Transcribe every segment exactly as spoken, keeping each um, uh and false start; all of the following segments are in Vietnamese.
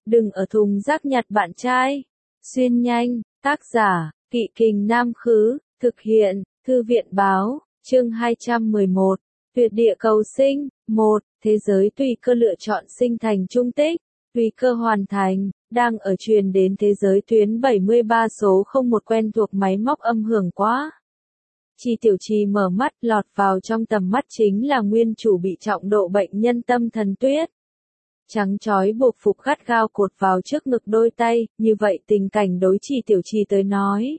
Đừng ở thùng rác nhặt bạn trai. Xuyên nhanh, tác giả, Kỵ Kình Nam Khứ, thực hiện, Thư viện Báo, chương hai trăm mười một, tuyệt địa cầu sinh, một, thế giới tùy cơ lựa chọn sinh thành trung tích, tùy cơ hoàn thành, đang ở truyền đến thế giới tuyến bảy mươi ba số không một quen thuộc máy móc âm hưởng quá. Chi Tiểu Trì mở mắt, lọt vào trong tầm mắt chính là nguyên chủ bị trọng độ bệnh nhân tâm thần Tuyết. Trắng chói buộc phục gắt gao cột vào trước ngực đôi tay, như vậy tình cảnh đối Chi Tiểu Trì tới nói.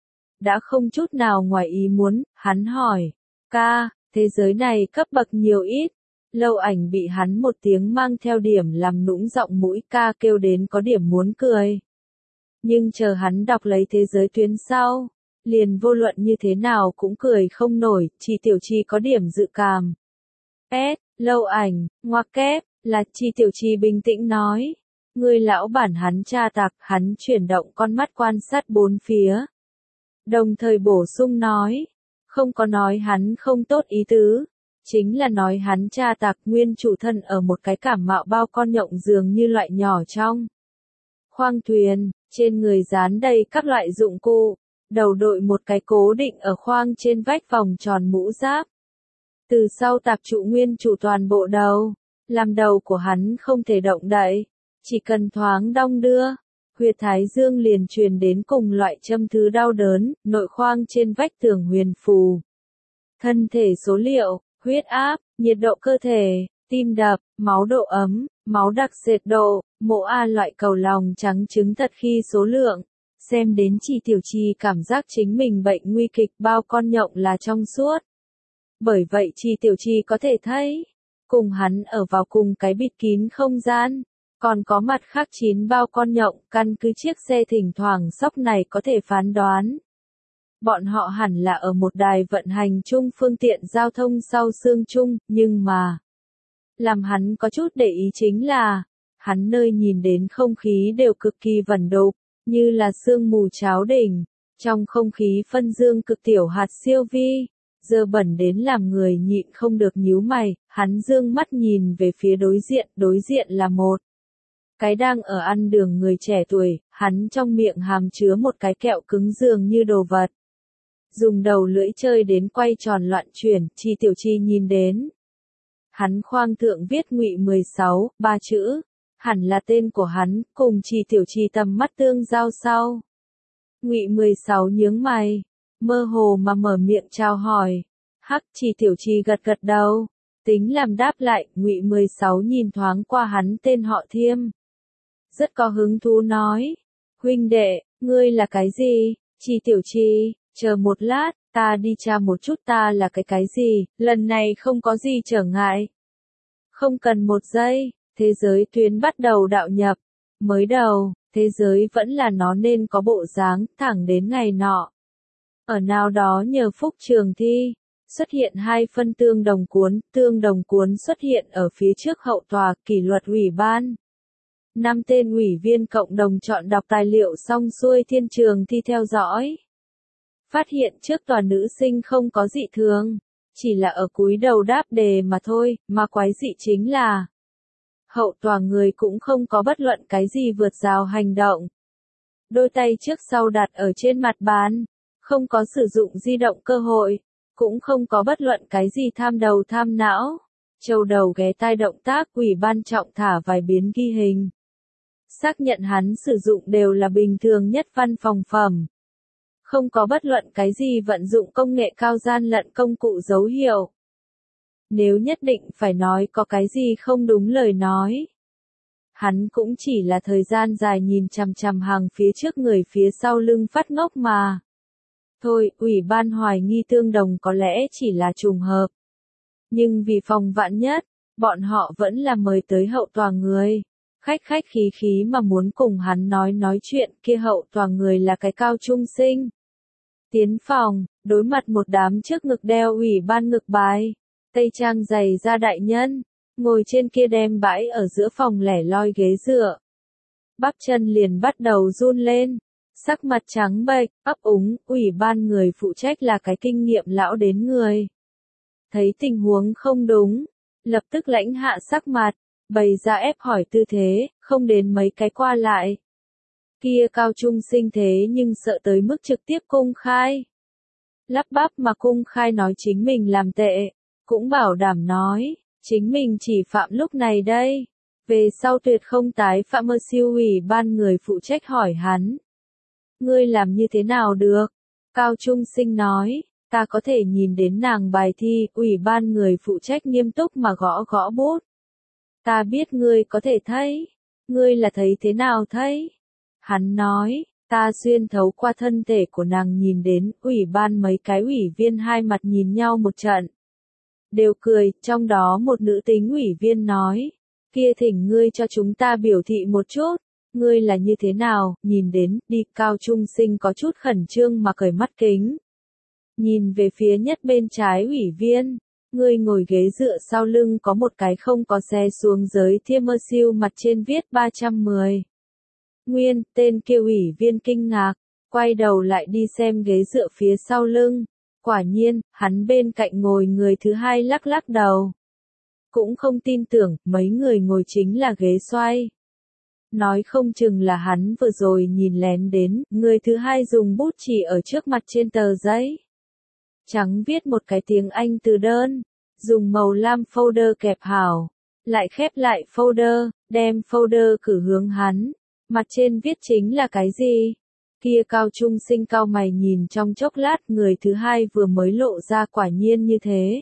Đã không chút nào ngoài ý muốn, hắn hỏi, ca, thế giới này cấp bậc nhiều ít. Lâu Ảnh bị hắn một tiếng mang theo điểm làm nũng giọng mũi ca kêu đến có điểm muốn cười. Nhưng chờ hắn đọc lấy thế giới tuyến sau, liền vô luận như thế nào cũng cười không nổi, Chi Tiểu Trì có điểm dự cảm. S, Lâu Ảnh, ngoặc kép, là Chi Tiểu Trì bình tĩnh nói. Người lão bản hắn tra tặc, hắn chuyển động con mắt quan sát bốn phía. Đồng thời bổ sung nói, không có nói hắn không tốt ý tứ, chính là nói hắn tra tặc nguyên chủ thân ở một cái cảm mạo bao con nhộng dường như loại nhỏ trong khoang thuyền, trên người dán đầy các loại dụng cụ, đầu đội một cái cố định ở khoang trên vách vòng tròn mũ giáp. Từ sau tạp trụ nguyên chủ toàn bộ đầu, làm đầu của hắn không thể động đậy, chỉ cần thoáng đong đưa, huyệt thái dương liền truyền đến cùng loại châm thứ đau đớn, nội khoang trên vách tường huyền phù. Thân thể số liệu, huyết áp, nhiệt độ cơ thể, tim đập, máu độ ấm, máu đặc sệt độ, mỗ A loại cầu lòng trắng trứng thật khi số lượng. Xem đến Chi Tiểu Trì cảm giác chính mình bệnh nguy kịch bao con nhộng là trong suốt. Bởi vậy Chi Tiểu Trì có thể thấy, cùng hắn ở vào cùng cái bịt kín không gian, còn có mặt khác chín bao con nhộng, căn cứ chiếc xe thỉnh thoảng sóc này có thể phán đoán. Bọn họ hẳn là ở một đài vận hành chung phương tiện giao thông sau xương chung, nhưng mà, làm hắn có chút để ý chính là, hắn nơi nhìn đến không khí đều cực kỳ vẩn đục, như là sương mù cháo đỉnh, trong không khí phân dương cực tiểu hạt siêu vi, dơ bẩn đến làm người nhịn không được nhíu mày, hắn dương mắt nhìn về phía đối diện, đối diện là một cái đang ở ăn đường người trẻ tuổi, hắn trong miệng hàm chứa một cái kẹo cứng dường như đồ vật. Dùng đầu lưỡi chơi đến quay tròn loạn chuyển, Chi Tiểu Trì nhìn đến. Hắn khoang thượng viết Ngụy mười sáu, ba chữ, hẳn là tên của hắn, cùng Chi Tiểu Trì tầm mắt tương giao sau. Ngụy mười sáu nhướng mày, mơ hồ mà mở miệng chào hỏi. Hắc, Chi Tiểu Trì gật gật đầu, tính làm đáp lại, Ngụy mười sáu nhìn thoáng qua hắn tên họ Thiêm. Rất có hứng thú nói, huynh đệ, ngươi là cái gì? Chi Tiểu Trì, chờ một lát, ta đi tra một chút ta là cái cái gì, lần này không có gì trở ngại. Không cần một giây, thế giới tuyến bắt đầu đạo nhập. Mới đầu, thế giới vẫn là nó nên có bộ dáng, thẳng đến ngày nọ. Ở nào đó nhờ phúc trường thi, xuất hiện hai phân tương đồng cuốn, tương đồng cuốn xuất hiện ở phía trước hậu tòa kỷ luật ủy ban. Năm tên ủy viên cộng đồng chọn đọc tài liệu xong xuôi thiên trường thi theo dõi. Phát hiện trước tòa nữ sinh không có dị thường, chỉ là ở cúi đầu đáp đề mà thôi, mà quái dị chính là hậu tòa người cũng không có bất luận cái gì vượt rào hành động. Đôi tay trước sau đặt ở trên mặt bàn, không có sử dụng di động cơ hội, cũng không có bất luận cái gì tham đầu tham não. Châu đầu ghé tai động tác ủy ban trọng thả vài biến ghi hình. Xác nhận hắn sử dụng đều là bình thường nhất văn phòng phẩm. Không có bất luận cái gì vận dụng công nghệ cao gian lận công cụ dấu hiệu. Nếu nhất định phải nói có cái gì không đúng lời nói. Hắn cũng chỉ là thời gian dài nhìn chằm chằm hàng phía trước người phía sau lưng phát ngốc mà. Thôi, ủy ban hoài nghi tương đồng có lẽ chỉ là trùng hợp. Nhưng vì phòng vạn nhất, bọn họ vẫn là mời tới hậu tòa người. Khách khách khí khí mà muốn cùng hắn nói nói chuyện, kia hậu tòa người là cái cao trung sinh. Tiến phòng, đối mặt một đám trước ngực đeo ủy ban ngực bài, tây trang dày da đại nhân, ngồi trên kia đem bãi ở giữa phòng lẻ loi ghế dựa. Bắp chân liền bắt đầu run lên, sắc mặt trắng bệch, ấp úng, ủy ban người phụ trách là cái kinh nghiệm lão đến người. Thấy tình huống không đúng, lập tức lãnh hạ sắc mặt, bày ra ép hỏi tư thế, không đến mấy cái qua lại. Kia Cao Trung Sinh thế nhưng sợ tới mức trực tiếp công khai. Lắp bắp mà công khai nói chính mình làm tệ, cũng bảo đảm nói, chính mình chỉ phạm lúc này đây. Về sau tuyệt không tái phạm. Mơ siêu ủy ban người phụ trách hỏi hắn. Ngươi làm như thế nào được? Cao Trung Sinh nói, ta có thể nhìn đến nàng bài thi. Ủy ban người phụ trách nghiêm túc mà gõ gõ bút. Ta biết ngươi có thể thấy. Ngươi là thấy thế nào thấy? Hắn nói, ta xuyên thấu qua thân thể của nàng nhìn đến. Ủy ban mấy cái ủy viên hai mặt nhìn nhau một trận. Đều cười, trong đó một nữ tính ủy viên nói. Kia thỉnh ngươi cho chúng ta biểu thị một chút. Ngươi là như thế nào, nhìn đến, đi. Cao Trung Sinh có chút khẩn trương mà cởi mắt kính. Nhìn về phía nhất bên trái ủy viên. Ngươi ngồi ghế dựa sau lưng có một cái không có xe xuống giới thiêm. Mơ siêu mặt trên viết ba trăm mười. Nguyên, tên kia ủy viên kinh ngạc, quay đầu lại đi xem ghế dựa phía sau lưng. Quả nhiên, hắn bên cạnh ngồi người thứ hai lắc lắc đầu. Cũng không tin tưởng, mấy người ngồi chính là ghế xoay. Nói không chừng là hắn vừa rồi nhìn lén đến, người thứ hai dùng bút chỉ ở trước mặt trên tờ giấy. Trắng viết một cái tiếng Anh từ đơn, dùng màu lam folder kẹp hảo, lại khép lại folder, đem folder cử hướng hắn. Mặt trên viết chính là cái gì? Kia Cao Trung Sinh cau mày nhìn trong chốc lát, người thứ hai vừa mới lộ ra quả nhiên như thế.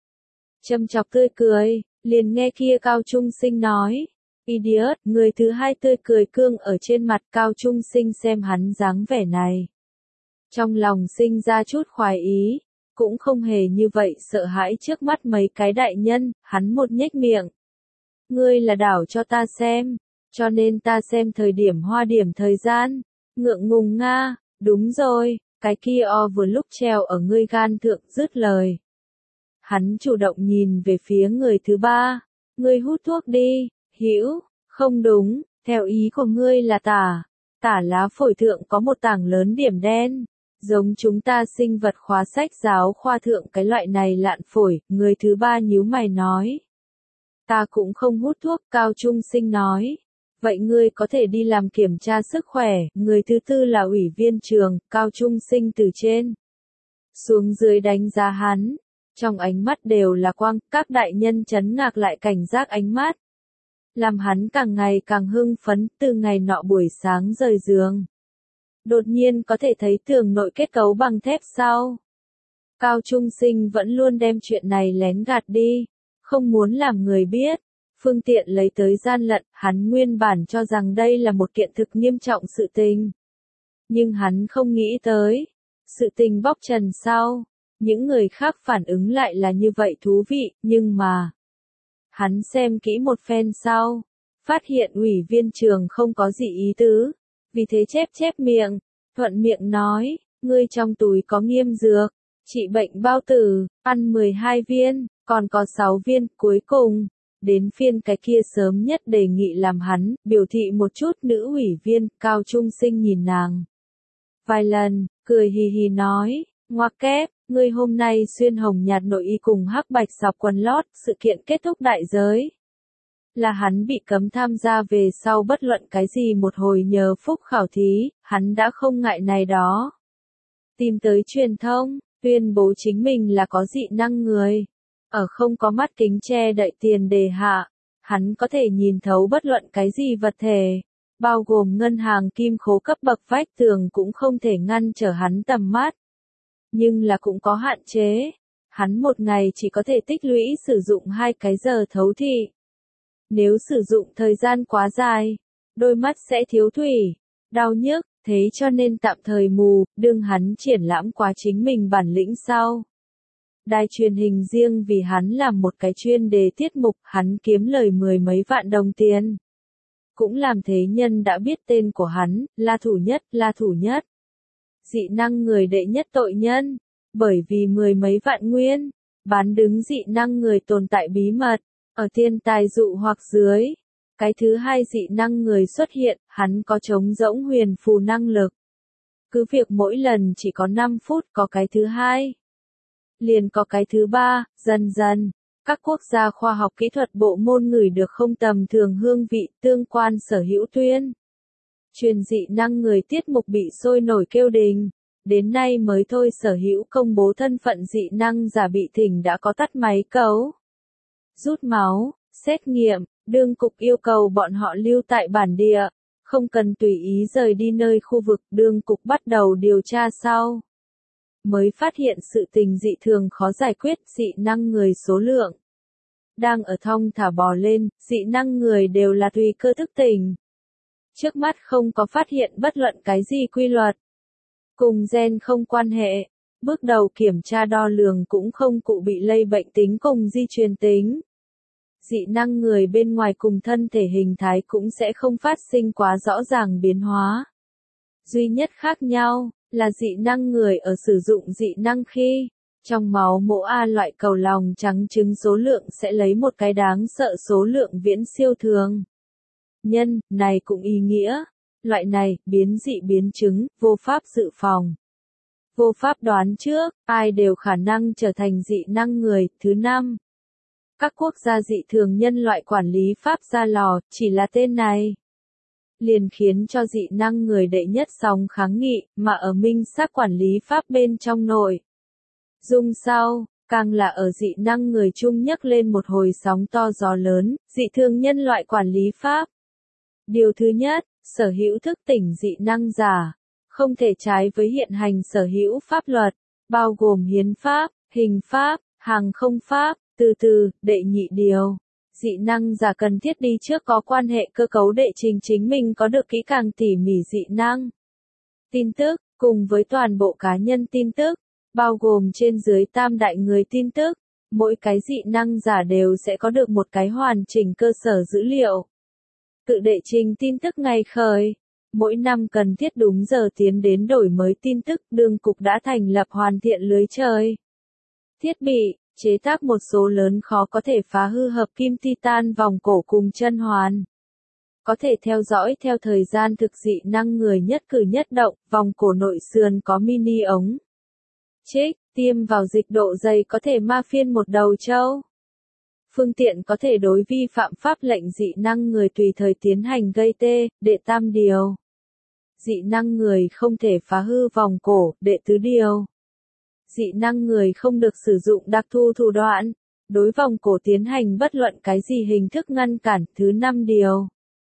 Châm chọc tươi cười, liền nghe kia Cao Trung Sinh nói. Idiot, người thứ hai tươi cười cương ở trên mặt. Cao Trung Sinh xem hắn dáng vẻ này. Trong lòng sinh ra chút khoái ý, cũng không hề như vậy sợ hãi trước mắt mấy cái đại nhân, hắn một nhếch miệng. Ngươi là đảo cho ta xem, cho nên ta xem thời điểm hoa điểm thời gian. Ngượng ngùng nga, đúng rồi, cái kia o vừa lúc treo ở ngươi gan thượng. Dứt lời. Hắn chủ động nhìn về phía người thứ ba. Ngươi hút thuốc đi, hữu, không đúng, theo ý của ngươi là tả. Tả lá phổi thượng có một tảng lớn điểm đen. Giống chúng ta sinh vật khóa sách giáo khoa thượng cái loại này lạn phổi. Người thứ ba nhíu mày nói. Ta cũng không hút thuốc. Cao Trung Sinh nói. Vậy ngươi có thể đi làm kiểm tra sức khỏe. Người thứ tư là ủy viên trường. Cao Trung Sinh từ trên xuống dưới đánh giá hắn. Trong ánh mắt đều là quang. Các đại nhân chấn ngạc lại cảnh giác ánh mắt. Làm hắn càng ngày càng hưng phấn. Từ ngày nọ buổi sáng rời giường. Đột nhiên có thể thấy tường nội kết cấu bằng thép sau. Cao Trung Sinh vẫn luôn đem chuyện này lén gạt đi. Không muốn làm người biết. Phương tiện lấy tới gian lận, hắn nguyên bản cho rằng đây là một kiện thực nghiêm trọng sự tình. Nhưng hắn không nghĩ tới. Sự tình bóc trần sau. Những người khác phản ứng lại là như vậy thú vị, nhưng mà. Hắn xem kỹ một phen sau. Phát hiện ủy viên trường không có gì ý tứ. Vì thế chép chép miệng. Thuận miệng nói, ngươi trong túi có nghiêm dược. Trị bệnh bao tử, ăn mười hai viên, còn có sáu viên. Cuối cùng. Đến phiên cái kia sớm nhất đề nghị làm hắn, biểu thị một chút. Nữ ủy viên. Cao Trung Sinh nhìn nàng vài lần, cười hì hì nói, ngoặc kép, ngươi hôm nay xuyên hồng nhạt nội y cùng hắc bạch sọc quần lót. Sự kiện kết thúc đại giới là hắn bị cấm tham gia về sau bất luận cái gì một hồi nhờ phúc khảo thí. Hắn đã không ngại này đó. Tìm tới truyền thông, tuyên bố chính mình là có dị năng người. Ở không có mắt kính che đậy tiền đề hạ, hắn có thể nhìn thấu bất luận cái gì vật thể, bao gồm ngân hàng kim khố cấp bậc vách tường cũng không thể ngăn trở hắn tầm mắt. Nhưng là cũng có hạn chế, hắn một ngày chỉ có thể tích lũy sử dụng hai cái giờ thấu thị. Nếu sử dụng thời gian quá dài, đôi mắt sẽ thiếu thủy, đau nhức, thế cho nên tạm thời mù. Đương hắn triển lãm quá chính mình bản lĩnh sau. Đài truyền hình riêng vì hắn làm một cái chuyên đề tiết mục, hắn kiếm lời mười mấy vạn đồng tiền. Cũng làm thế nhân đã biết tên của hắn, là thủ nhất, là thủ nhất. Dị năng người đệ nhất tội nhân, bởi vì mười mấy vạn nguyên, bán đứng dị năng người tồn tại bí mật, ở thiên tài dụ hoặc dưới. Cái thứ hai dị năng người xuất hiện, hắn có trống rỗng huyền phù năng lực. Cứ việc mỗi lần chỉ có năm phút có cái thứ hai. Liền có cái thứ ba, dần dần, Các quốc gia khoa học kỹ thuật bộ môn ngửi được không tầm thường hương vị tương quan sở hữu tuyên. Truyền dị năng người tiết mục bị sôi nổi kêu đình. Đến nay mới thôi sở hữu công bố thân phận dị năng giả bị thỉnh đã có tắt máy cấu. Rút máu, xét nghiệm, đương cục yêu cầu bọn họ lưu tại bản địa, không cần tùy ý rời đi nơi khu vực đương cục bắt đầu điều tra sau. Mới phát hiện sự tình dị thường khó giải quyết dị năng người số lượng. Đang ở thong thả bò lên, dị năng người đều là tùy cơ thức tỉnh. Trước mắt không có phát hiện bất luận cái gì quy luật. Cùng gen không quan hệ, bước đầu kiểm tra đo lường cũng không cụ bị lây bệnh tính cùng di truyền tính. Dị năng người bên ngoài cùng thân thể hình thái cũng sẽ không phát sinh quá rõ ràng biến hóa. Duy nhất khác nhau, là dị năng người ở sử dụng dị năng khi, trong máu mỗ A loại cầu lòng trắng trứng số lượng sẽ lấy một cái đáng sợ số lượng viễn siêu thường. Nhân, này cũng ý nghĩa, loại này, biến dị biến chứng, vô pháp dự phòng. Vô pháp đoán trước, ai đều khả năng trở thành dị năng người. Thứ năm, các quốc gia dị thường nhân loại quản lý pháp ra lò, chỉ là tên này. Liền khiến cho dị năng người đệ nhất sóng kháng nghị, mà ở minh xác quản lý pháp bên trong nội. Dung sau, càng là ở dị năng người chung nhấc lên một hồi sóng to gió lớn, dị thường nhân loại quản lý pháp. Điều thứ nhất, sở hữu thức tỉnh dị năng giả, không thể trái với hiện hành sở hữu pháp luật, bao gồm hiến pháp, hình pháp, hàng không pháp, từ từ, đệ nhị điều. Dị năng giả cần thiết đi trước có quan hệ cơ cấu đệ trình chính mình có được kỹ càng tỉ mỉ dị năng. Tin tức, cùng với toàn bộ cá nhân tin tức, bao gồm trên dưới tam đại người tin tức, mỗi cái dị năng giả đều sẽ có được một cái hoàn chỉnh cơ sở dữ liệu. Tự đệ trình tin tức ngày khởi, mỗi năm cần thiết đúng giờ tiến đến đổi mới tin tức, đương cục đã thành lập hoàn thiện lưới trời. Thiết bị, chế tác một số lớn khó có thể phá hư hợp kim titan vòng cổ cùng chân hoàn. Có thể theo dõi theo thời gian thực dị năng người nhất cử nhất động, vòng cổ nội sườn có mini ống. Trích, tiêm vào dịch độ dày có thể ma phiên một đầu trâu. Phương tiện có thể đối vi phạm pháp lệnh dị năng người tùy thời tiến hành gây tê, đệ tam điều. Dị năng người không thể phá hư vòng cổ, đệ tứ điều. Dị năng người không được sử dụng đặc thù thủ đoạn, đối vòng cổ tiến hành bất luận cái gì hình thức ngăn cản, thứ năm điều.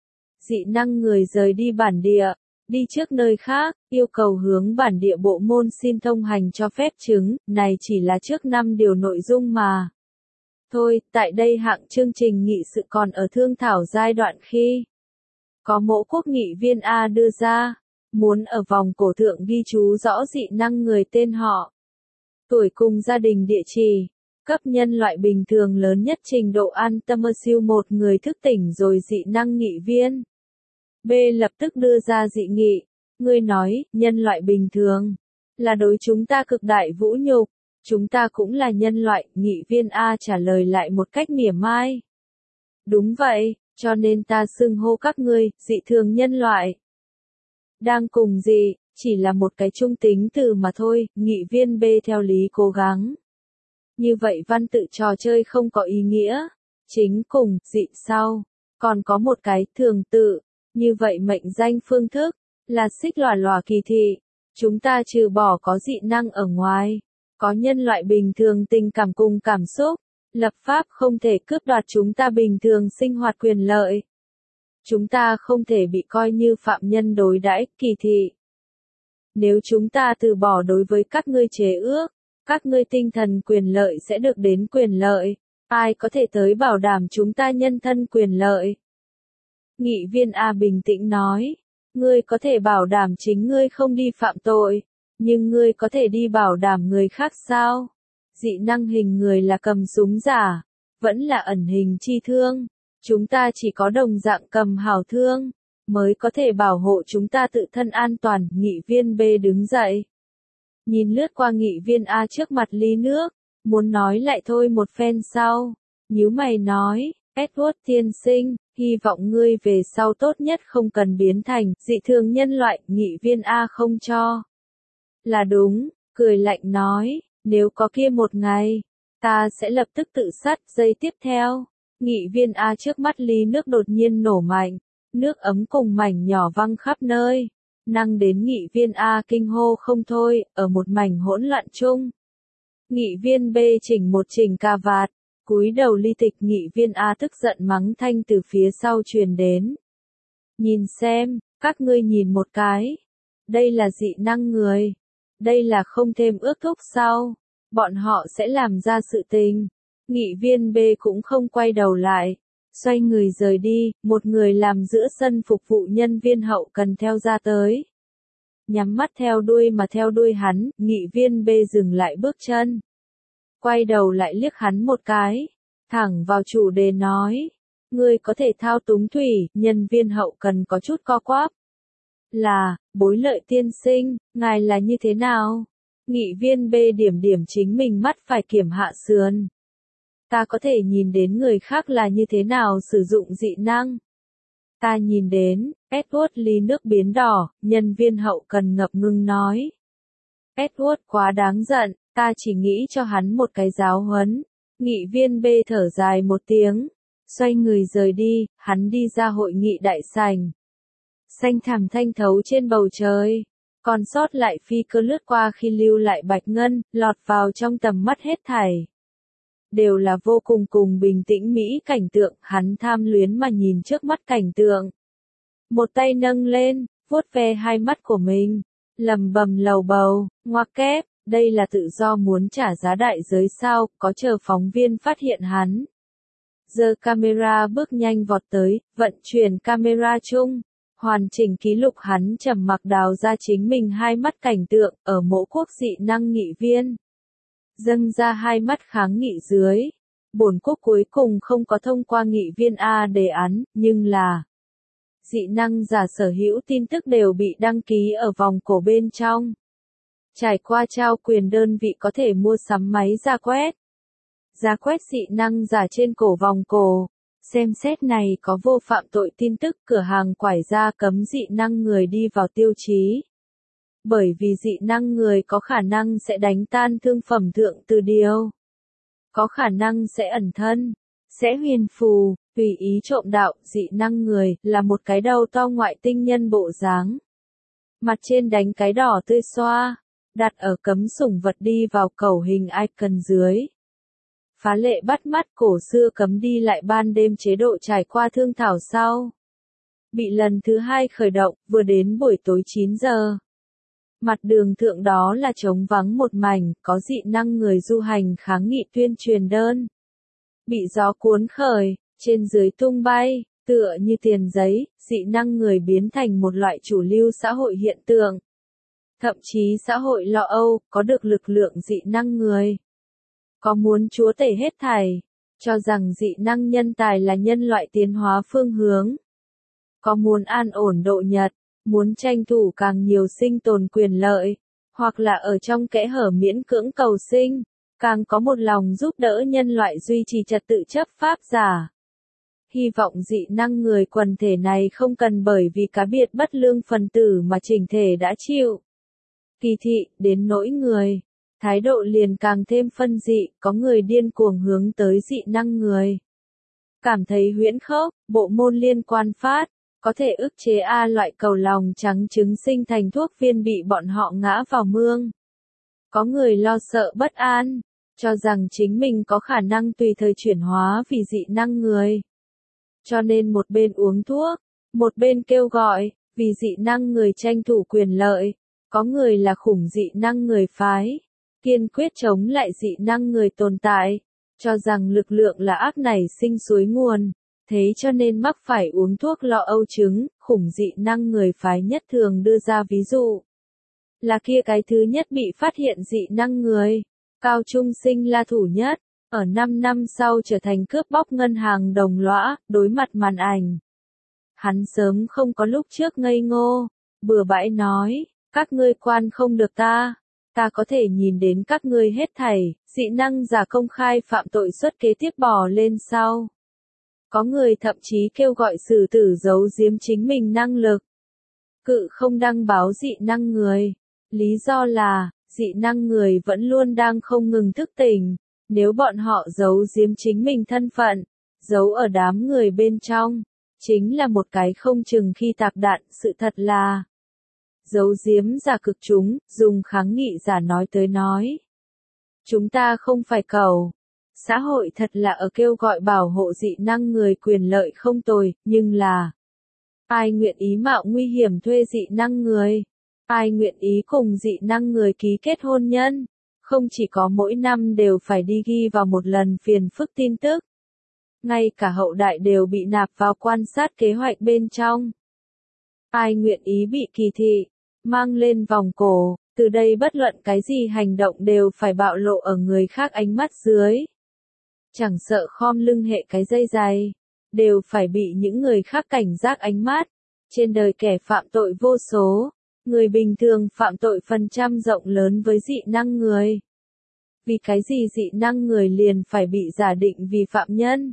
Dị năng người rời đi bản địa, đi trước nơi khác, yêu cầu hướng bản địa bộ môn xin thông hành cho phép chứng, này chỉ là trước năm điều nội dung mà. Thôi, tại đây hạng chương trình nghị sự còn ở thương thảo giai đoạn khi có mẫu quốc nghị viên A đưa ra, muốn ở vòng cổ thượng ghi chú rõ dị năng người tên họ, tuổi cùng gia đình địa chỉ, cấp nhân loại bình thường lớn nhất trình độ an tâm siêu một người thức tỉnh rồi dị năng nghị viên. B lập tức đưa ra dị nghị, người nói, nhân loại bình thường, là đối chúng ta cực đại vũ nhục. Chúng ta cũng là nhân loại, nghị viên A trả lời lại một cách mỉa mai. Đúng vậy, cho nên ta xưng hô các ngươi, dị thường nhân loại. Đang cùng dị, chỉ là một cái trung tính từ mà thôi, nghị viên B theo lý cố gắng. Như vậy văn tự trò chơi không có ý nghĩa. Chính cùng, dị sau. Còn có một cái, thường tự. Như vậy mệnh danh phương thức, là xích lòa lòa kỳ thị. Chúng ta trừ bỏ có dị năng ở ngoài. Có nhân loại bình thường tình cảm cùng cảm xúc, lập pháp không thể cướp đoạt chúng ta bình thường sinh hoạt quyền lợi. Chúng ta không thể bị coi như phạm nhân đối đãi, kỳ thị. Nếu chúng ta từ bỏ đối với các ngươi chế ước, các ngươi tinh thần quyền lợi sẽ được đến quyền lợi. Ai có thể tới bảo đảm chúng ta nhân thân quyền lợi? Nghị viên A bình tĩnh nói, ngươi có thể bảo đảm chính ngươi không đi phạm tội. Nhưng ngươi có thể đi bảo đảm người khác sao? Dị năng hình người là cầm súng giả, vẫn là ẩn hình chi thương. Chúng ta chỉ có đồng dạng cầm hào thương, mới có thể bảo hộ chúng ta tự thân an toàn. Nghị viên B đứng dậy. Nhìn lướt qua nghị viên A trước mặt ly nước, muốn nói lại thôi một phen sau. Nhíu mày nói, Edward tiên sinh, hy vọng ngươi về sau tốt nhất không cần biến thành dị thường nhân loại. Nghị viên A không cho. Là đúng, cười lạnh nói, nếu có kia một ngày, Ta sẽ lập tức tự sát. Giây tiếp theo, nghị viên A trước mắt ly nước đột nhiên nổ mạnh, nước ấm cùng mảnh nhỏ văng khắp nơi, năng đến nghị viên A kinh hô không thôi, ở một mảnh hỗn loạn chung. Nghị viên B chỉnh một chỉnh cà vạt, cúi đầu ly tịch. Nghị viên A tức giận mắng thanh từ phía sau truyền đến. Nhìn xem, các ngươi nhìn một cái. Đây là dị năng người. Đây là không thêm ước thúc sau. Bọn họ sẽ làm ra sự tình. Nghị viên B cũng không quay đầu lại. Xoay người rời đi, một người làm giữa sân phục vụ nhân viên hậu cần theo ra tới. Nhắm mắt theo đuôi mà theo đuôi hắn, nghị viên B dừng lại bước chân. Quay đầu lại liếc hắn một cái. Thẳng vào chủ đề nói. Ngươi có thể thao túng thủy, nhân viên hậu cần có chút co quắp. Là, Bối Lợi tiên sinh, ngài là như thế nào? Nghị viên B điểm điểm chính mình mắt phải kiểm hạ sườn. Ta có thể nhìn đến người khác là như thế nào sử dụng dị năng. Ta nhìn đến, Edward ly nước biến đỏ, nhân viên hậu cần ngập ngừng nói. Edward quá đáng giận, ta chỉ nghĩ cho hắn một cái giáo huấn. Nghị viên B thở dài một tiếng, xoay người rời đi, hắn đi ra hội nghị đại sảnh. Xanh thẳm thanh thấu trên bầu trời, còn sót lại phi cơ lướt qua khi lưu lại bạch ngân, lọt vào trong tầm mắt hết thảy. Đều là vô cùng cùng bình tĩnh mỹ cảnh tượng, hắn tham luyến mà nhìn trước mắt cảnh tượng. Một tay nâng lên, vuốt ve hai mắt của mình, lầm bầm lầu bầu, ngoặc kép, đây là tự do muốn trả giá đại giới sao, có chờ phóng viên phát hiện hắn. Giơ camera bước nhanh vọt tới, vận chuyển camera chung, hoàn chỉnh ký lục hắn trầm mặc đào ra chính mình hai mắt cảnh tượng, ở mộ quốc dị năng nghị viên. Dâng ra hai mắt kháng nghị dưới. Bổn quốc cuối cùng không có thông qua nghị viên A đề án, nhưng là dị năng giả sở hữu tin tức đều bị đăng ký ở vòng cổ bên trong. Trải qua trao quyền đơn vị có thể mua sắm máy ra quét. Ra quét dị năng giả trên cổ vòng cổ. Xem xét này có vô phạm tội tin tức, cửa hàng quải ra cấm dị năng người đi vào tiêu chí. Bởi vì dị năng người có khả năng sẽ đánh tan thương phẩm thượng từ điều. Có khả năng sẽ ẩn thân, sẽ huyền phù, tùy ý trộm đạo. Dị năng người là một cái đầu to ngoại tinh nhân bộ dáng. Mặt trên đánh cái đỏ tươi xoa, đặt ở cấm sủng vật đi vào cầu hình icon dưới. Phá lệ bắt mắt, cổ xưa cấm đi lại ban đêm chế độ trải qua thương thảo sau. Bị lần thứ hai khởi động, vừa đến buổi tối chín giờ. Mặt đường thượng đó là trống vắng một mảnh, có dị năng người du hành kháng nghị tuyên truyền đơn. Bị gió cuốn khởi, trên dưới tung bay, tựa như tiền giấy, dị năng người biến thành một loại chủ lưu xã hội hiện tượng. Thậm chí xã hội lo âu, có được lực lượng dị năng người. Có muốn chúa tể hết thảy, cho rằng dị năng nhân tài là nhân loại tiến hóa phương hướng. Có muốn an ổn độ nhật, muốn tranh thủ càng nhiều sinh tồn quyền lợi, hoặc là ở trong kẽ hở miễn cưỡng cầu sinh, càng có một lòng giúp đỡ nhân loại duy trì trật tự chấp pháp giả. Hy vọng dị năng người quần thể này không cần bởi vì cá biệt bất lương phần tử mà chỉnh thể đã chịu kỳ thị, đến nỗi người. Thái độ liền càng thêm phân dị, có người điên cuồng hướng tới dị năng người. Cảm thấy huyễn khốc, bộ môn liên quan phát, có thể ức chế A loại cầu lòng trắng trứng sinh thành thuốc viên bị bọn họ ngã vào mương. Có người lo sợ bất an, cho rằng chính mình có khả năng tùy thời chuyển hóa vì dị năng người. Cho nên một bên uống thuốc, một bên kêu gọi, vì dị năng người tranh thủ quyền lợi. Có người là khủng dị năng người phái, kiên quyết chống lại dị năng người tồn tại, cho rằng lực lượng là ác nảy sinh suối nguồn, thế cho nên mắc phải uống thuốc lo âu chứng. Khủng dị năng người phái nhất thường đưa ra ví dụ là kia cái thứ nhất bị phát hiện dị năng người, cao trung sinh là thủ nhất, ở năm năm sau trở thành cướp bóc ngân hàng đồng lõa, đối mặt màn ảnh. Hắn sớm không có lúc trước ngây ngô, bừa bãi nói, các ngươi quan không được ta. Ta có thể nhìn đến các ngươi hết thảy, dị năng giả công khai phạm tội suất kế tiếp bò lên sau. Có người thậm chí kêu gọi xử tử giấu giếm chính mình năng lực. Cự không đăng báo dị năng người. Lý do là, dị năng người vẫn luôn đang không ngừng thức tỉnh. Nếu bọn họ giấu giếm chính mình thân phận, giấu ở đám người bên trong, chính là một cái không chừng khi tạc đạn, sự thật là giấu giếm giả cực chúng, dùng kháng nghị giả nói tới nói. Chúng ta không phải cầu. Xã hội thật là ở kêu gọi bảo hộ dị năng người quyền lợi không tồi, nhưng là ai nguyện ý mạo nguy hiểm thuê dị năng người? Ai nguyện ý cùng dị năng người ký kết hôn nhân? Không chỉ có mỗi năm đều phải đi ghi vào một lần phiền phức tin tức. Ngay cả hậu đại đều bị nạp vào quan sát kế hoạch bên trong. Ai nguyện ý bị kỳ thị, mang lên vòng cổ, từ đây bất luận cái gì hành động đều phải bạo lộ ở người khác ánh mắt dưới. Chẳng sợ khom lưng hệ cái dây dày, đều phải bị những người khác cảnh giác ánh mắt. Trên đời kẻ phạm tội vô số, người bình thường phạm tội phần trăm rộng lớn với dị năng người. Vì cái gì dị năng người liền phải bị giả định vì phạm nhân?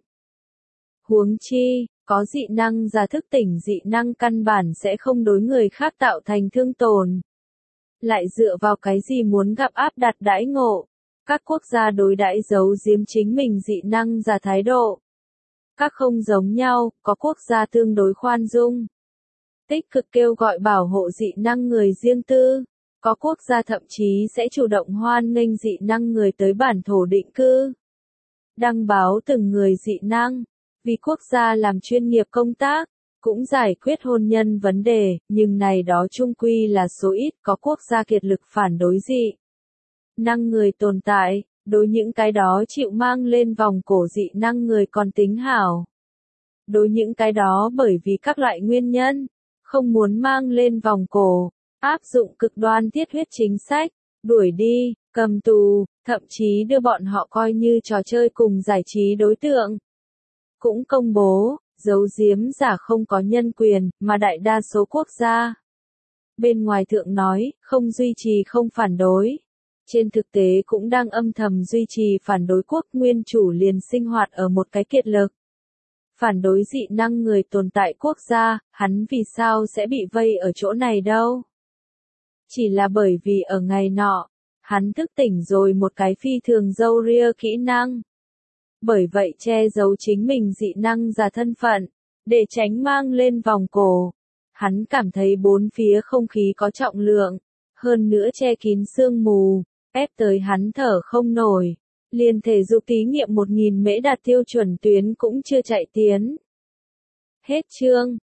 Huống chi, có dị năng giả thức tỉnh dị năng căn bản sẽ không đối người khác tạo thành thương tổn. Lại dựa vào cái gì muốn gặp áp đặt đãi ngộ? Các quốc gia đối đãi giấu giếm chính mình dị năng giả thái độ. Các không giống nhau, có quốc gia tương đối khoan dung. Tích cực kêu gọi bảo hộ dị năng người riêng tư. Có quốc gia thậm chí sẽ chủ động hoan nghênh dị năng người tới bản thổ định cư. Đăng báo từng người dị năng. Vì quốc gia làm chuyên nghiệp công tác, cũng giải quyết hôn nhân vấn đề, nhưng này đó chung quy là số ít, có quốc gia kiệt lực phản đối dị năng người tồn tại, đối những cái đó chịu mang lên vòng cổ dị năng người còn tính hảo. Đối những cái đó bởi vì các loại nguyên nhân, không muốn mang lên vòng cổ, áp dụng cực đoan tiết huyết chính sách, đuổi đi, cầm tù, thậm chí đưa bọn họ coi như trò chơi cùng giải trí đối tượng. Cũng công bố, giấu giếm giả không có nhân quyền, mà đại đa số quốc gia bên ngoài thượng nói, không duy trì không phản đối. Trên thực tế cũng đang âm thầm duy trì phản đối quốc nguyên chủ liền sinh hoạt ở một cái kiệt lực. Phản đối dị năng người tồn tại quốc gia, hắn vì sao sẽ bị vây ở chỗ này đâu? Chỉ là bởi vì ở ngày nọ, hắn thức tỉnh rồi một cái phi thường dâu ria kỹ năng. Bởi vậy che giấu chính mình dị năng giả thân phận, để tránh mang lên vòng cổ. Hắn cảm thấy bốn phía không khí có trọng lượng, hơn nữa che kín sương mù, ép tới hắn thở không nổi. Liền thể dục thí nghiệm một nghìn mễ đạt tiêu chuẩn tuyến cũng chưa chạy tiến. Hết chương.